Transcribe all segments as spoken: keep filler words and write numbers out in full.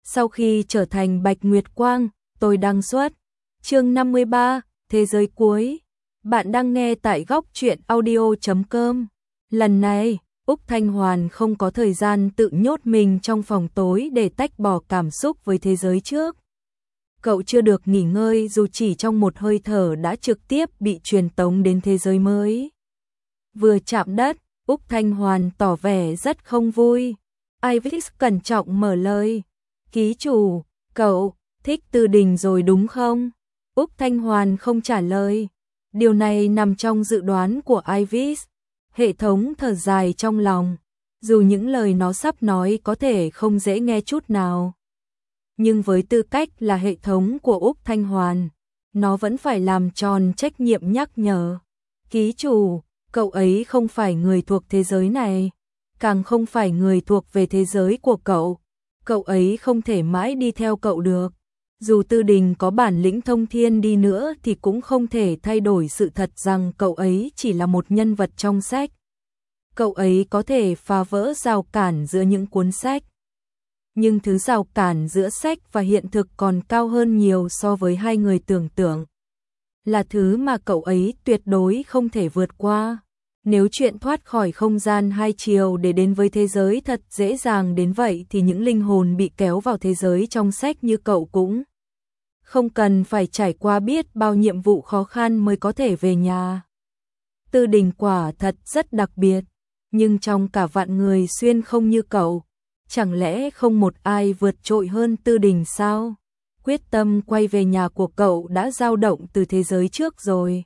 Sau khi trở thành Bạch Nguyệt Quang, tôi đăng xuất. Chương năm mươi ba, Thế giới cuối. Bạn đang nghe tại góc truyện audio chấm com. Lần này, Úc Thanh Hoàn không có thời gian tự nhốt mình trong phòng tối để tách bỏ cảm xúc với thế giới trước. Cậu chưa được nghỉ ngơi dù chỉ trong một hơi thở đã trực tiếp bị truyền tống đến thế giới mới. Vừa chạm đất, Úc Thanh Hoàn tỏ vẻ rất không vui. Ivis cẩn trọng mở lời. Ký chủ, cậu thích Tư Đình rồi đúng không? Úc Thanh Hoàn không trả lời. Điều này nằm trong dự đoán của Ivis. Hệ thống thở dài trong lòng. Dù những lời nó sắp nói có thể không dễ nghe chút nào. Nhưng với tư cách là hệ thống của Úc Thanh Hoàn, nó vẫn phải làm tròn trách nhiệm nhắc nhở. Ký chủ, cậu ấy không phải người thuộc thế giới này, càng không phải người thuộc về thế giới của cậu. Cậu ấy không thể mãi đi theo cậu được. Dù Tư Đình có bản lĩnh thông thiên đi nữa thì cũng không thể thay đổi sự thật rằng cậu ấy chỉ là một nhân vật trong sách. Cậu ấy có thể phá vỡ rào cản giữa những cuốn sách. Nhưng thứ rào cản giữa sách và hiện thực còn cao hơn nhiều so với hai người tưởng tượng. Là thứ mà cậu ấy tuyệt đối không thể vượt qua. Nếu chuyện thoát khỏi không gian hai chiều để đến với thế giới thật dễ dàng đến vậy thì những linh hồn bị kéo vào thế giới trong sách như cậu cũng không cần phải trải qua biết bao nhiệm vụ khó khăn mới có thể về nhà. Tư Đình quả thật rất đặc biệt, nhưng trong cả vạn người xuyên không như cậu, chẳng lẽ không một ai vượt trội hơn Tư Đình sao? Quyết tâm quay về nhà của cậu đã dao động từ thế giới trước rồi.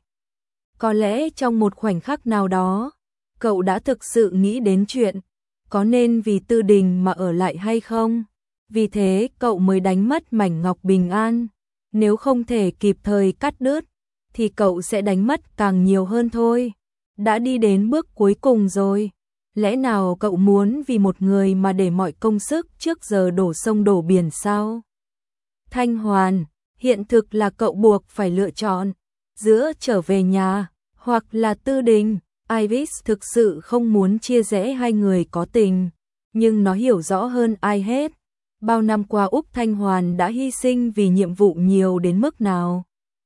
Có lẽ trong một khoảnh khắc nào đó, cậu đã thực sự nghĩ đến chuyện có nên vì Tư Đình mà ở lại hay không? Vì thế cậu mới đánh mất mảnh ngọc bình an. Nếu không thể kịp thời cắt đứt, thì cậu sẽ đánh mất càng nhiều hơn thôi. Đã đi đến bước cuối cùng rồi. Lẽ nào cậu muốn vì một người mà để mọi công sức trước giờ đổ sông đổ biển sao? Thanh Hoàn, hiện thực là cậu buộc phải lựa chọn giữa trở về nhà hoặc là Tư Đình. Ivis thực sự không muốn chia rẽ hai người có tình, nhưng nó hiểu rõ hơn ai hết. Bao năm qua Úc Thanh Hoàn đã hy sinh vì nhiệm vụ nhiều đến mức nào.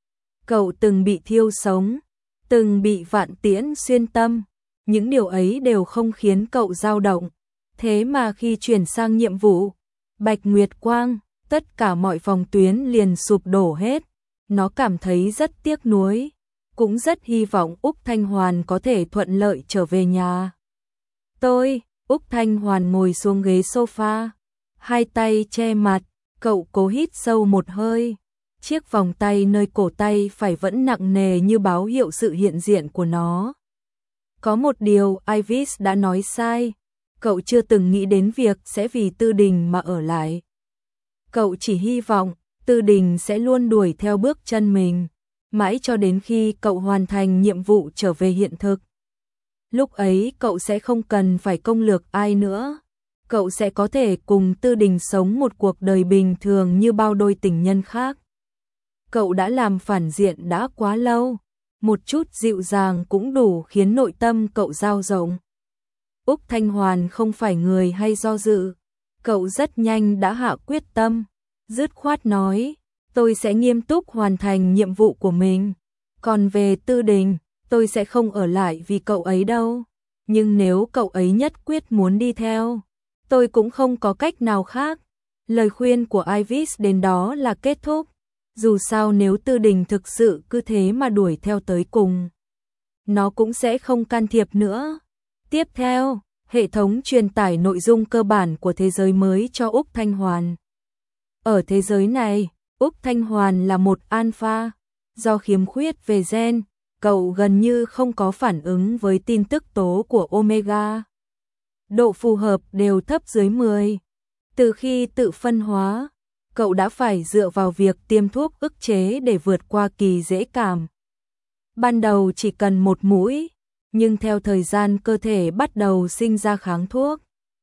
Cậu từng bị thiêu sống, từng bị vạn tiễn xuyên tâm. Những điều ấy đều không khiến cậu dao động. Thế mà khi chuyển sang nhiệm vụ Bạch Nguyệt Quang, tất cả mọi phòng tuyến liền sụp đổ hết. Nó cảm thấy rất tiếc nuối, cũng rất hy vọng Úc Thanh Hoàn có thể thuận lợi trở về nhà. Tôi, Úc Thanh Hoàn ngồi xuống ghế sofa, hai tay che mặt, cậu cố hít sâu một hơi. Chiếc vòng tay nơi cổ tay phải vẫn nặng nề như báo hiệu sự hiện diện của nó. Có một điều Ivis đã nói sai, cậu chưa từng nghĩ đến việc sẽ vì Tư Đình mà ở lại. Cậu chỉ hy vọng Tư Đình sẽ luôn đuổi theo bước chân mình, mãi cho đến khi cậu hoàn thành nhiệm vụ trở về hiện thực. Lúc ấy cậu sẽ không cần phải công lược ai nữa. Cậu sẽ có thể cùng Tư Đình sống một cuộc đời bình thường như bao đôi tình nhân khác. Cậu đã làm phản diện đã quá lâu, một chút dịu dàng cũng đủ khiến nội tâm cậu dao rộng. Úc Thanh Hoàn không phải người hay do dự, cậu rất nhanh đã hạ quyết tâm, dứt khoát nói, tôi sẽ nghiêm túc hoàn thành nhiệm vụ của mình. Còn về Tư Đình, tôi sẽ không ở lại vì cậu ấy đâu. Nhưng nếu cậu ấy nhất quyết muốn đi theo, tôi cũng không có cách nào khác. Lời khuyên của Ivis đến đó là kết thúc. Dù sao nếu Tư Đình thực sự cứ thế mà đuổi theo tới cùng, nó cũng sẽ không can thiệp nữa. Tiếp theo, hệ thống truyền tải nội dung cơ bản của thế giới mới cho Úc Thanh Hoàn. Ở thế giới này, Úc Thanh Hoàn là một alpha. Do khiếm khuyết về gen, cậu gần như không có phản ứng với tin tức tố của Omega. Độ phù hợp đều thấp dưới mười. Từ khi tự phân hóa, cậu đã phải dựa vào việc tiêm thuốc ức chế để vượt qua kỳ dễ cảm. Ban đầu chỉ cần một mũi, nhưng theo thời gian cơ thể bắt đầu sinh ra kháng thuốc.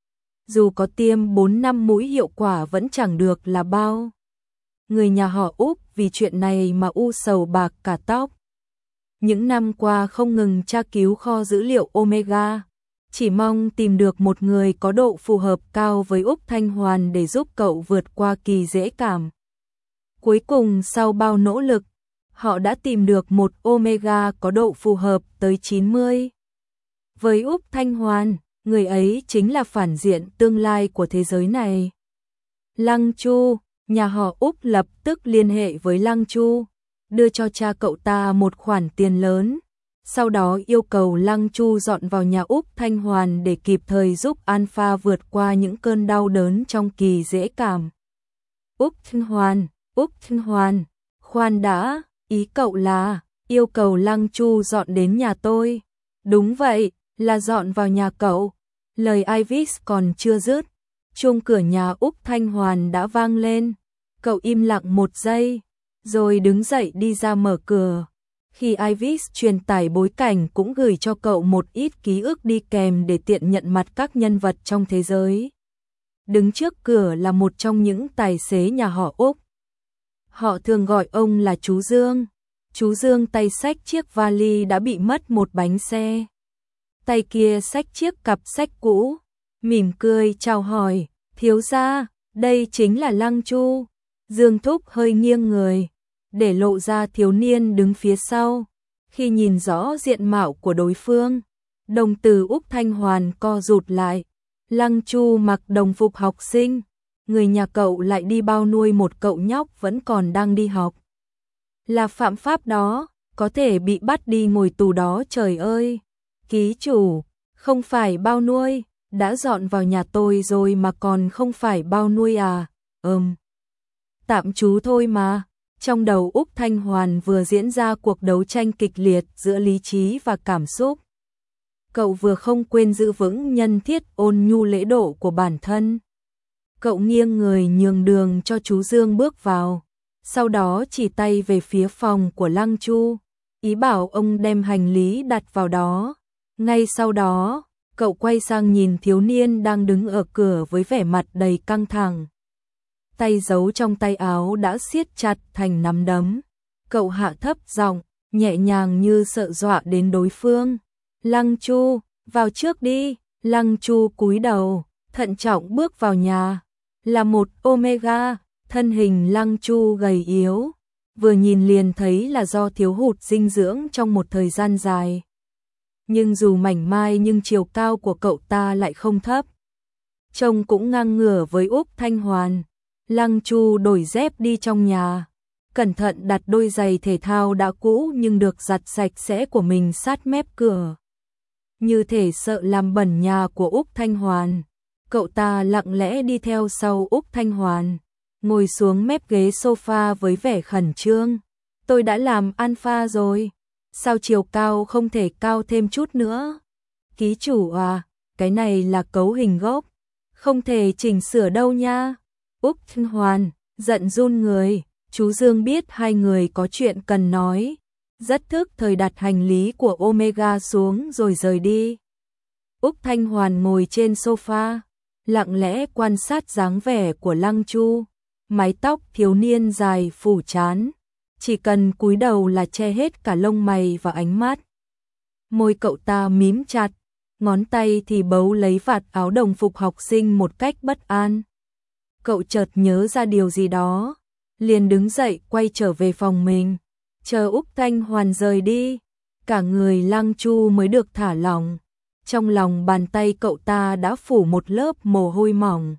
Dù có tiêm bốn năm mũi hiệu quả vẫn chẳng được là bao. Người nhà họ Úc vì chuyện này mà u sầu bạc cả tóc. Những năm qua không ngừng tra cứu kho dữ liệu Omega, chỉ mong tìm được một người có độ phù hợp cao với Úc Thanh Hoàn để giúp cậu vượt qua kỳ dễ cảm. Cuối cùng sau bao nỗ lực, họ đã tìm được một Omega có độ phù hợp tới chín mươi. Với Úc Thanh Hoàn, người ấy chính là phản diện tương lai của thế giới này. Lăng Chu, nhà họ Úc lập tức liên hệ với Lăng Chu, đưa cho cha cậu ta một khoản tiền lớn, sau đó yêu cầu Lăng Chu dọn vào nhà Úc Thanh Hoàn để kịp thời giúp Alpha vượt qua những cơn đau đớn trong kỳ dễ cảm. Úc Thanh Hoàn, Úc Thanh Hoàn, khoan đã, ý cậu là yêu cầu Lăng Chu dọn đến nhà tôi. Đúng vậy, là dọn vào nhà cậu. Lời Ivis còn chưa dứt, chuông cửa nhà Úc Thanh Hoàn đã vang lên. Cậu im lặng một giây, rồi đứng dậy đi ra mở cửa. Khi Ivis truyền tải bối cảnh cũng gửi cho cậu một ít ký ức đi kèm để tiện nhận mặt các nhân vật trong thế giới. Đứng trước cửa là một trong những tài xế nhà họ Úc. Họ thường gọi ông là chú Dương. Chú Dương tay xách chiếc vali đã bị mất một bánh xe. Tay kia xách chiếc cặp sách cũ, mỉm cười chào hỏi, thiếu gia, đây chính là Lăng Chu. Dương Thúc hơi nghiêng người, để lộ ra thiếu niên đứng phía sau. Khi nhìn rõ diện mạo của đối phương, đồng tử Úc Thanh Hoàn co rụt lại. Lăng Chu mặc đồng phục học sinh, người nhà cậu lại đi bao nuôi một cậu nhóc vẫn còn đang đi học. Là phạm pháp đó, có thể bị bắt đi ngồi tù đó trời ơi. Ký chủ, không phải bao nuôi, đã dọn vào nhà tôi rồi mà còn không phải bao nuôi à? Ừm. Tạm trú thôi mà. Trong đầu Úc Thanh Hoàn vừa diễn ra cuộc đấu tranh kịch liệt giữa lý trí và cảm xúc. Cậu vừa không quên giữ vững nhân thiết ôn nhu lễ độ của bản thân. Cậu nghiêng người nhường đường cho chú Dương bước vào, sau đó chỉ tay về phía phòng của Lăng Chu, ý bảo ông đem hành lý đặt vào đó. Ngay sau đó, cậu quay sang nhìn thiếu niên đang đứng ở cửa với vẻ mặt đầy căng thẳng. Tay giấu trong tay áo đã siết chặt thành nắm đấm. Cậu hạ thấp giọng, nhẹ nhàng như sợ dọa đến đối phương. Lăng Chu, vào trước đi. Lăng Chu cúi đầu, thận trọng bước vào nhà. Là một Omega, thân hình Lăng Chu gầy yếu, vừa nhìn liền thấy là do thiếu hụt dinh dưỡng trong một thời gian dài. Nhưng dù mảnh mai nhưng chiều cao của cậu ta lại không thấp. Trông cũng ngang ngửa với Úc Thanh Hoàn. Lăng Chu đổi dép đi trong nhà, cẩn thận đặt đôi giày thể thao đã cũ nhưng được giặt sạch sẽ của mình sát mép cửa. Như thể sợ làm bẩn nhà của Úc Thanh Hoàn, cậu ta lặng lẽ đi theo sau Úc Thanh Hoàn, ngồi xuống mép ghế sofa với vẻ khẩn trương. Tôi đã làm alpha rồi, sao chiều cao không thể cao thêm chút nữa? Ký chủ à, cái này là cấu hình gốc, không thể chỉnh sửa đâu nha. Úc Thanh Hoàn giận run người, chú Dương biết hai người có chuyện cần nói, rất thức thời đặt hành lý của Omega xuống rồi rời đi. Úc Thanh Hoàn ngồi trên sofa, lặng lẽ quan sát dáng vẻ của Lăng Chu, mái tóc thiếu niên dài phủ trán, chỉ cần cúi đầu là che hết cả lông mày và ánh mắt. Môi cậu ta mím chặt, ngón tay thì bấu lấy vạt áo đồng phục học sinh một cách bất an. Cậu chợt nhớ ra điều gì đó, liền đứng dậy quay trở về phòng mình, chờ Úc Thanh Hoàn rời đi, cả người Lăng Chu mới được thả lỏng. Trong lòng bàn tay cậu ta đã phủ một lớp mồ hôi mỏng.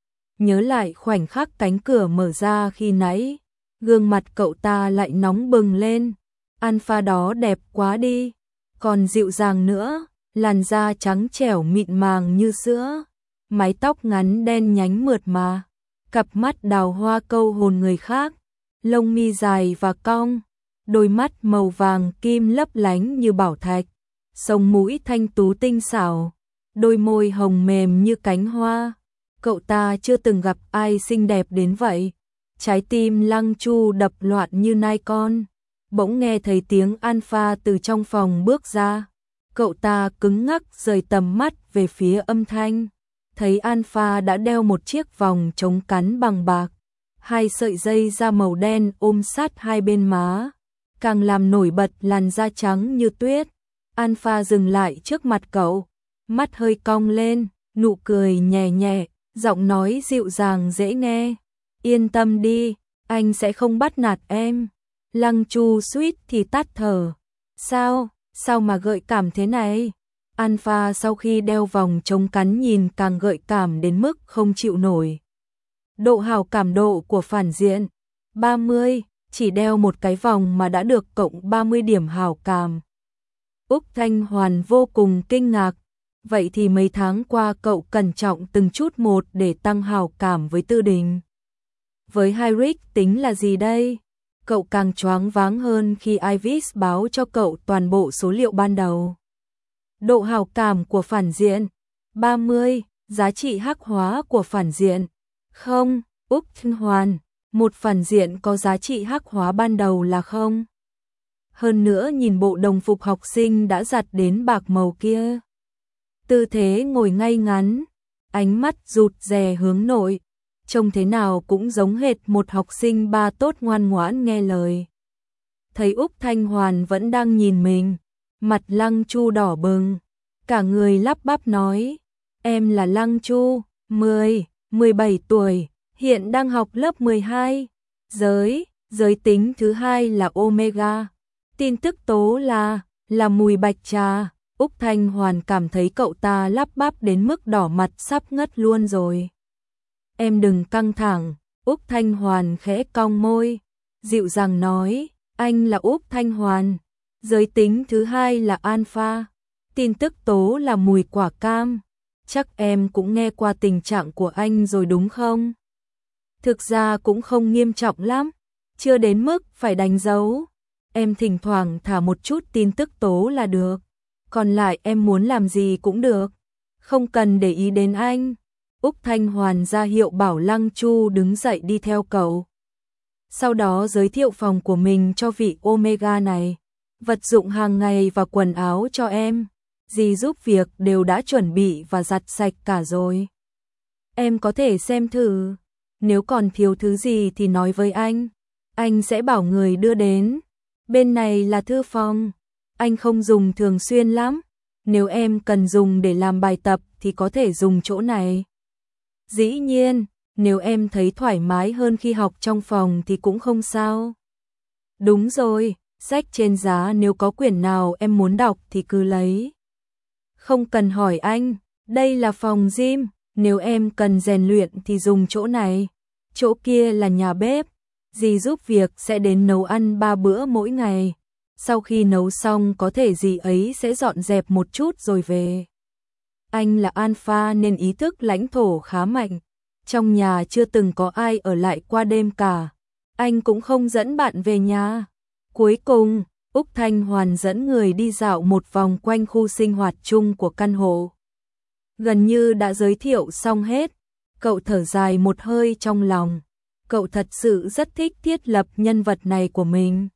Nhớ lại khoảnh khắc cánh cửa mở ra khi nãy, gương mặt cậu ta lại nóng bừng lên. Alpha đó đẹp quá đi, còn dịu dàng nữa, làn da trắng trẻo mịn màng như sữa, mái tóc ngắn đen nhánh mượt mà, cặp mắt đào hoa câu hồn người khác, lông mi dài và cong, đôi mắt màu vàng kim lấp lánh như bảo thạch, sống mũi thanh tú tinh xảo, đôi môi hồng mềm như cánh hoa. Cậu ta chưa từng gặp ai xinh đẹp đến vậy. Trái tim Lăng Chu đập loạn như nai con. Bỗng nghe thấy tiếng Alpha từ trong phòng bước ra. Cậu ta cứng ngắc rời tầm mắt về phía âm thanh. Thấy Alpha đã đeo một chiếc vòng chống cắn bằng bạc, hai sợi dây da màu đen ôm sát hai bên má, càng làm nổi bật làn da trắng như tuyết. Alpha dừng lại trước mặt cậu, mắt hơi cong lên, nụ cười nhẹ nhẹ, giọng nói dịu dàng dễ nghe. Yên tâm đi, anh sẽ không bắt nạt em. Lăng Chu suýt thì tắt thở. Sao, sao mà gợi cảm thế này? Alpha sau khi đeo vòng chống cắn nhìn càng gợi cảm đến mức không chịu nổi. Độ hào cảm độ của phản diện ba mươi, chỉ đeo một cái vòng mà đã được cộng ba mươi điểm hào cảm. Úc Thanh Hoàn vô cùng kinh ngạc. Vậy thì mấy tháng qua cậu cẩn trọng từng chút một để tăng hào cảm với Tư Đình. Với Heinrich tính là gì đây? Cậu càng choáng váng hơn khi Ivis báo cho cậu toàn bộ số liệu ban đầu. Độ hào cảm của phản diện ba mươi, giá trị hắc hóa của phản diện không. Úc Thanh Hoàn, một phản diện có giá trị hắc hóa ban đầu là không. Hơn nữa nhìn bộ đồng phục học sinh đã giặt đến bạc màu kia. Tư thế ngồi ngay ngắn, ánh mắt rụt rè hướng nội, trông thế nào cũng giống hệt một học sinh ba tốt ngoan ngoãn nghe lời. Thấy Úc Thanh Hoàn vẫn đang nhìn mình, mặt Lăng Chu đỏ bừng, cả người lắp bắp nói, em là Lăng Chu, mười, mười bảy tuổi, hiện đang học lớp mười hai, giới, giới tính thứ hai là Omega, tin tức tố là, là mùi bạch trà. Úc Thanh Hoàn cảm thấy cậu ta lắp bắp đến mức đỏ mặt sắp ngất luôn rồi. Em đừng căng thẳng, Úc Thanh Hoàn khẽ cong môi, dịu dàng nói, anh là Úc Thanh Hoàn, giới tính thứ hai là Alpha, tin tức tố là mùi quả cam, chắc em cũng nghe qua tình trạng của anh rồi đúng không? Thực ra cũng không nghiêm trọng lắm, chưa đến mức phải đánh dấu, em thỉnh thoảng thả một chút tin tức tố là được. Còn lại em muốn làm gì cũng được, không cần để ý đến anh. Úc Thanh Hoàn ra hiệu bảo Lăng Chu đứng dậy đi theo cậu. Sau đó giới thiệu phòng của mình cho vị Omega này. Vật dụng hàng ngày và quần áo cho em. Dì giúp việc đều đã chuẩn bị và giặt sạch cả rồi. Em có thể xem thử. Nếu còn thiếu thứ gì thì nói với anh. Anh sẽ bảo người đưa đến. Bên này là thư phòng. Anh không dùng thường xuyên lắm, nếu em cần dùng để làm bài tập thì có thể dùng chỗ này. Dĩ nhiên, nếu em thấy thoải mái hơn khi học trong phòng thì cũng không sao. Đúng rồi, sách trên giá nếu có quyển nào em muốn đọc thì cứ lấy. Không cần hỏi anh, đây là phòng gym, nếu em cần rèn luyện thì dùng chỗ này. Chỗ kia là nhà bếp, dì giúp việc sẽ đến nấu ăn ba bữa mỗi ngày. Sau khi nấu xong có thể dì ấy sẽ dọn dẹp một chút rồi về. Anh là Alpha nên ý thức lãnh thổ khá mạnh. Trong nhà chưa từng có ai ở lại qua đêm cả. Anh cũng không dẫn bạn về nhà. Cuối cùng, Úc Thanh Hoàn dẫn người đi dạo một vòng quanh khu sinh hoạt chung của căn hộ. Gần như đã giới thiệu xong hết. Cậu thở dài một hơi trong lòng. Cậu thật sự rất thích thiết lập nhân vật này của mình.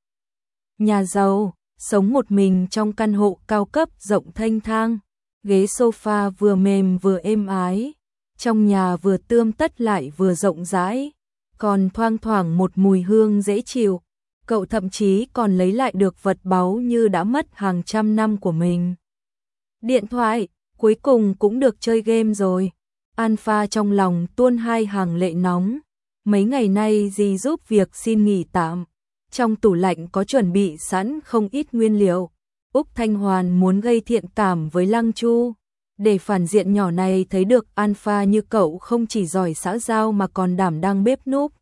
Nhà giàu, sống một mình trong căn hộ cao cấp rộng thênh thang, ghế sofa vừa mềm vừa êm ái, trong nhà vừa tươm tất lại vừa rộng rãi, còn thoang thoảng một mùi hương dễ chịu. Cậu thậm chí còn lấy lại được vật báu như đã mất hàng trăm năm của mình. Điện thoại, cuối cùng cũng được chơi game rồi. Alpha trong lòng tuôn hai hàng lệ nóng. Mấy ngày nay dì giúp việc xin nghỉ tạm. Trong tủ lạnh có chuẩn bị sẵn không ít nguyên liệu. Úc Thanh Hoàn muốn gây thiện cảm với Lăng Chu. Để phản diện nhỏ này thấy được Alpha như cậu không chỉ giỏi xã giao mà còn đảm đang bếp núc.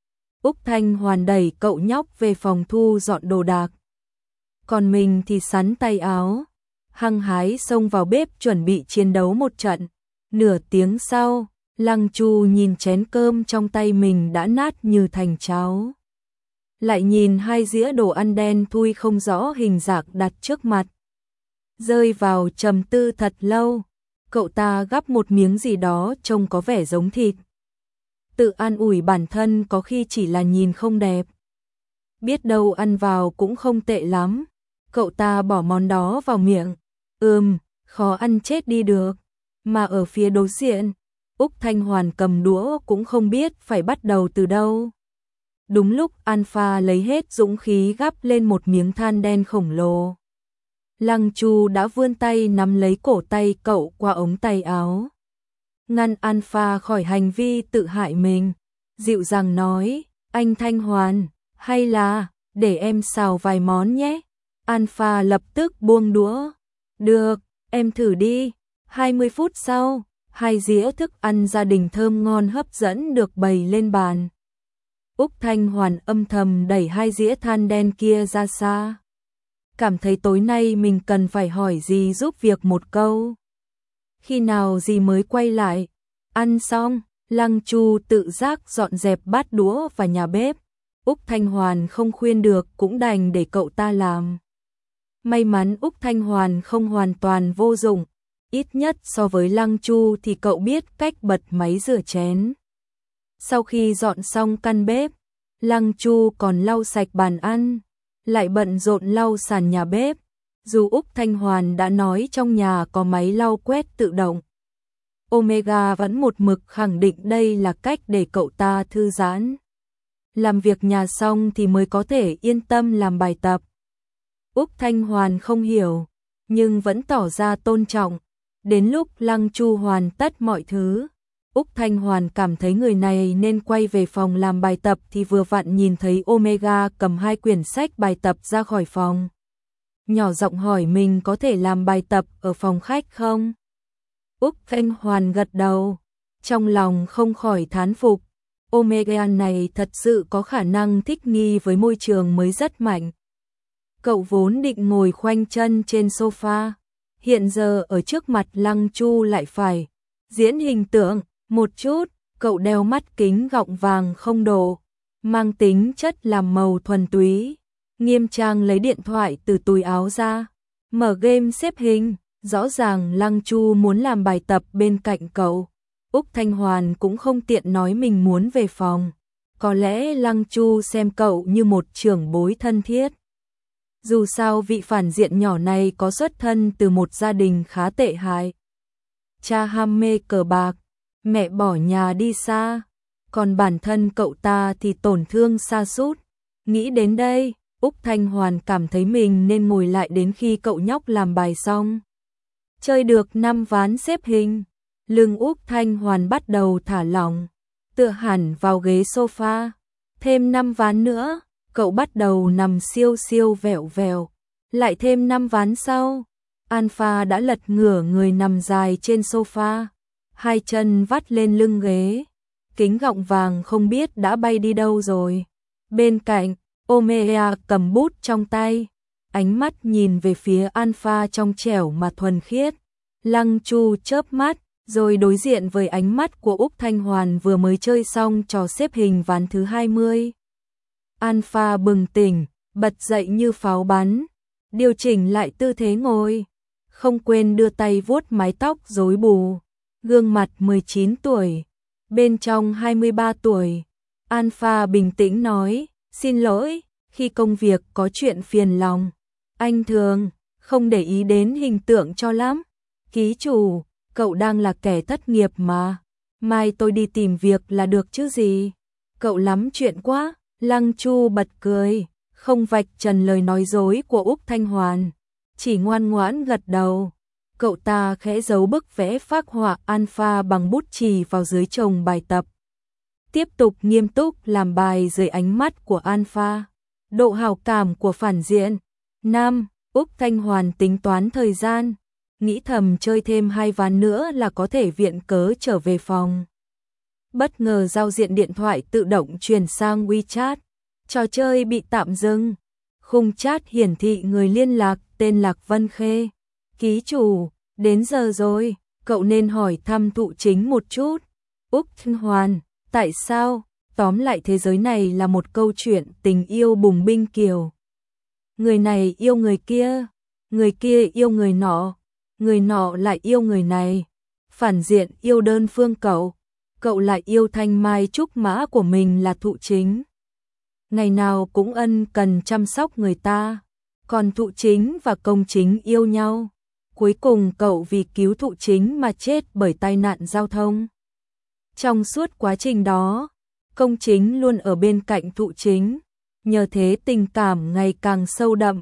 Úc Thanh Hoàn đẩy cậu nhóc về phòng thu dọn đồ đạc. Còn mình thì sắn tay áo, hăng hái xông vào bếp chuẩn bị chiến đấu một trận. Nửa tiếng sau, Lăng Chu nhìn chén cơm trong tay mình đã nát như thành cháo. Lại nhìn hai dĩa đồ ăn đen thui không rõ hình dạng đặt trước mặt. Rơi vào trầm tư thật lâu, cậu ta gắp một miếng gì đó trông có vẻ giống thịt. Tự an ủi bản thân có khi chỉ là nhìn không đẹp. Biết đâu ăn vào cũng không tệ lắm. Cậu ta bỏ món đó vào miệng. Ừm, khó ăn chết đi được. Mà ở phía đối diện, Úc Thanh Hoàn cầm đũa cũng không biết phải bắt đầu từ đâu. Đúng lúc Alpha lấy hết dũng khí gắp lên một miếng than đen khổng lồ. Lăng Chu đã vươn tay nắm lấy cổ tay cậu qua ống tay áo. Ngăn Alpha khỏi hành vi tự hại mình. Dịu dàng nói, anh Thanh Hoàn, hay là, để em xào vài món nhé. Alpha lập tức buông đũa. Được, em thử đi. hai mươi phút sau, hai dĩa thức ăn gia đình thơm ngon hấp dẫn được bày lên bàn. Úc Thanh Hoàn âm thầm đẩy hai dĩa than đen kia ra xa. Cảm thấy tối nay mình cần phải hỏi dì giúp việc một câu. Khi nào dì mới quay lại? Ăn xong, Lăng Chu tự giác dọn dẹp bát đũa và nhà bếp. Úc Thanh Hoàn không khuyên được cũng đành để cậu ta làm. May mắn Úc Thanh Hoàn không hoàn toàn vô dụng. Ít nhất so với Lăng Chu thì cậu biết cách bật máy rửa chén. Sau khi dọn xong căn bếp, Lăng Chu còn lau sạch bàn ăn, lại bận rộn lau sàn nhà bếp. Dù Úc Thanh Hoàn đã nói trong nhà có máy lau quét tự động, Omega vẫn một mực khẳng định đây là cách để cậu ta thư giãn. Làm việc nhà xong thì mới có thể yên tâm làm bài tập. Úc Thanh Hoàn không hiểu, nhưng vẫn tỏ ra tôn trọng. Đến lúc Lăng Chu hoàn tất mọi thứ, Úc Thanh Hoàn cảm thấy người này nên quay về phòng làm bài tập thì vừa vặn nhìn thấy Omega cầm hai quyển sách bài tập ra khỏi phòng. Nhỏ giọng hỏi mình có thể làm bài tập ở phòng khách không? Úc Thanh Hoàn gật đầu, trong lòng không khỏi thán phục. Omega này thật sự có khả năng thích nghi với môi trường mới rất mạnh. Cậu vốn định ngồi khoanh chân trên sofa, hiện giờ ở trước mặt Lăng Chu lại phải diễn hình tượng một chút. Cậu đeo mắt kính gọng vàng không độ, mang tính chất làm màu thuần túy, nghiêm trang lấy điện thoại từ túi áo ra, mở game xếp hình. Rõ ràng Lăng Chu muốn làm bài tập bên cạnh cậu. Úc Thanh Hoàn cũng không tiện nói mình muốn về phòng. Có lẽ Lăng Chu xem cậu như một trưởng bối thân thiết. Dù sao vị phản diện nhỏ này có xuất thân từ một gia đình khá tệ hại. Cha ham mê cờ bạc, mẹ bỏ nhà đi xa, còn bản thân cậu ta thì tổn thương sa sút. Nghĩ đến đây, Úc Thanh Hoàn cảm thấy mình nên ngồi lại đến khi cậu nhóc làm bài xong. Chơi được năm ván xếp hình, lưng Úc Thanh Hoàn bắt đầu thả lỏng, tựa hẳn vào ghế sofa. Thêm năm ván nữa, cậu bắt đầu nằm siêu siêu vẹo vẹo. Lại thêm năm ván sau, Alpha đã lật ngửa người nằm dài trên sofa, hai chân vắt lên lưng ghế. Kính gọng vàng không biết đã bay đi đâu rồi. Bên cạnh, Omega cầm bút trong tay, ánh mắt nhìn về phía Alpha trong trẻo mà thuần khiết. Lăng Chu chớp mắt, rồi đối diện với ánh mắt của Úc Thanh Hoàn vừa mới chơi xong trò xếp hình ván thứ hai mươi. Alpha bừng tỉnh, bật dậy như pháo bắn, điều chỉnh lại tư thế ngồi, không quên đưa tay vuốt mái tóc rối bù. Gương mặt mười chín tuổi, bên trong hai mươi ba tuổi. Alpha bình tĩnh nói, xin lỗi, khi công việc có chuyện phiền lòng, anh thường không để ý đến hình tượng cho lắm. Ký chủ, cậu đang là kẻ thất nghiệp mà, mai tôi đi tìm việc là được chứ gì. Cậu lắm chuyện quá. Lăng Chu bật cười, không vạch trần lời nói dối của Úc Thanh Hoàn, chỉ ngoan ngoãn gật đầu. Cậu ta khẽ giấu bức vẽ phác họa Alpha bằng bút chì vào dưới chồng bài tập, tiếp tục nghiêm túc làm bài dưới ánh mắt của Alpha. Độ hảo cảm của phản diện. Năm, Úc Thanh Hoàn tính toán thời gian, nghĩ thầm chơi thêm hai ván nữa là có thể viện cớ trở về phòng. Bất ngờ giao diện điện thoại tự động chuyển sang WeChat, trò chơi bị tạm dừng. Khung chat hiển thị người liên lạc tên Lạc Vân Khê. Ký chủ, đến giờ rồi, cậu nên hỏi thăm thụ chính một chút. Úc Thanh Hoàn, tại sao? Tóm lại thế giới này là một câu chuyện tình yêu bùng binh kiều. Người này yêu người kia, người kia yêu người nọ, người nọ lại yêu người này. Phản diện yêu đơn phương cậu, cậu lại yêu thanh mai trúc mã của mình là thụ chính. Ngày nào cũng ân cần chăm sóc người ta, còn thụ chính và công chính yêu nhau. Cuối cùng cậu vì cứu thụ chính mà chết bởi tai nạn giao thông. Trong suốt quá trình đó, công chính luôn ở bên cạnh thụ chính, nhờ thế tình cảm ngày càng sâu đậm.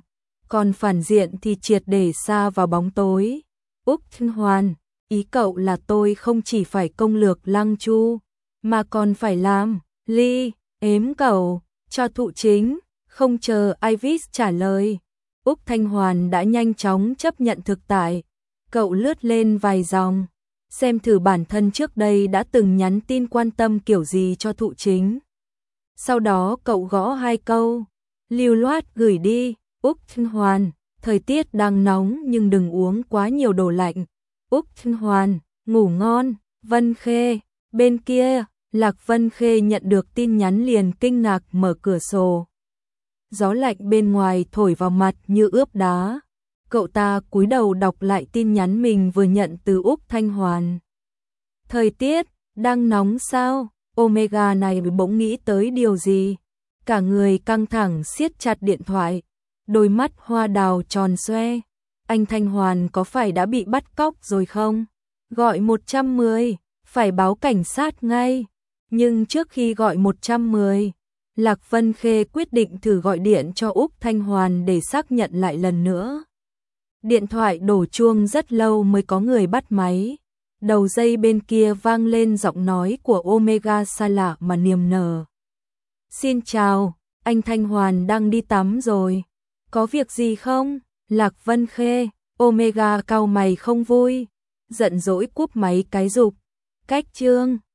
còn phản diện thì triệt để xa vào bóng tối. Úc Thanh Hoàn, ý cậu là tôi không chỉ phải công lược Lăng Chu, mà còn phải làm ly ếm cậu cho Thụ Chính. Không chờ Ivis trả lời, Úc Thanh Hoàn đã nhanh chóng chấp nhận thực tại. Cậu lướt lên vài dòng, xem thử bản thân trước đây đã từng nhắn tin quan tâm kiểu gì cho Thụ Chính. Sau đó cậu gõ hai câu, lưu loát gửi đi. Úc Thanh Hoàn, thời tiết đang nóng nhưng đừng uống quá nhiều đồ lạnh. Úc Thanh Hoàn, ngủ ngon. Vân Khê, bên kia, Lạc Vân Khê nhận được tin nhắn liền kinh ngạc mở cửa sổ. Gió lạnh bên ngoài thổi vào mặt như ướp đá. Cậu ta cúi đầu đọc lại tin nhắn mình vừa nhận từ Úc Thanh Hoàn. Thời tiết đang nóng sao? Omega này bỗng nghĩ tới điều gì? Cả người căng thẳng siết chặt điện thoại, đôi mắt hoa đào tròn xoe. Anh Thanh Hoàn có phải đã bị bắt cóc rồi không? Gọi một trăm mười, phải báo cảnh sát ngay. Nhưng trước khi gọi một trăm mười, Lạc Vân Khê quyết định thử gọi điện cho Úc Thanh Hoàn để xác nhận lại lần nữa. Điện thoại đổ chuông rất lâu mới có người bắt máy. Đầu dây bên kia vang lên giọng nói của Omega xa lạ mà niềm nở. Xin chào, anh Thanh Hoàn đang đi tắm rồi. Có việc gì không? Lạc Vân Khê, Omega cau mày không vui, giận dỗi cúp máy cái rụp. Cách chương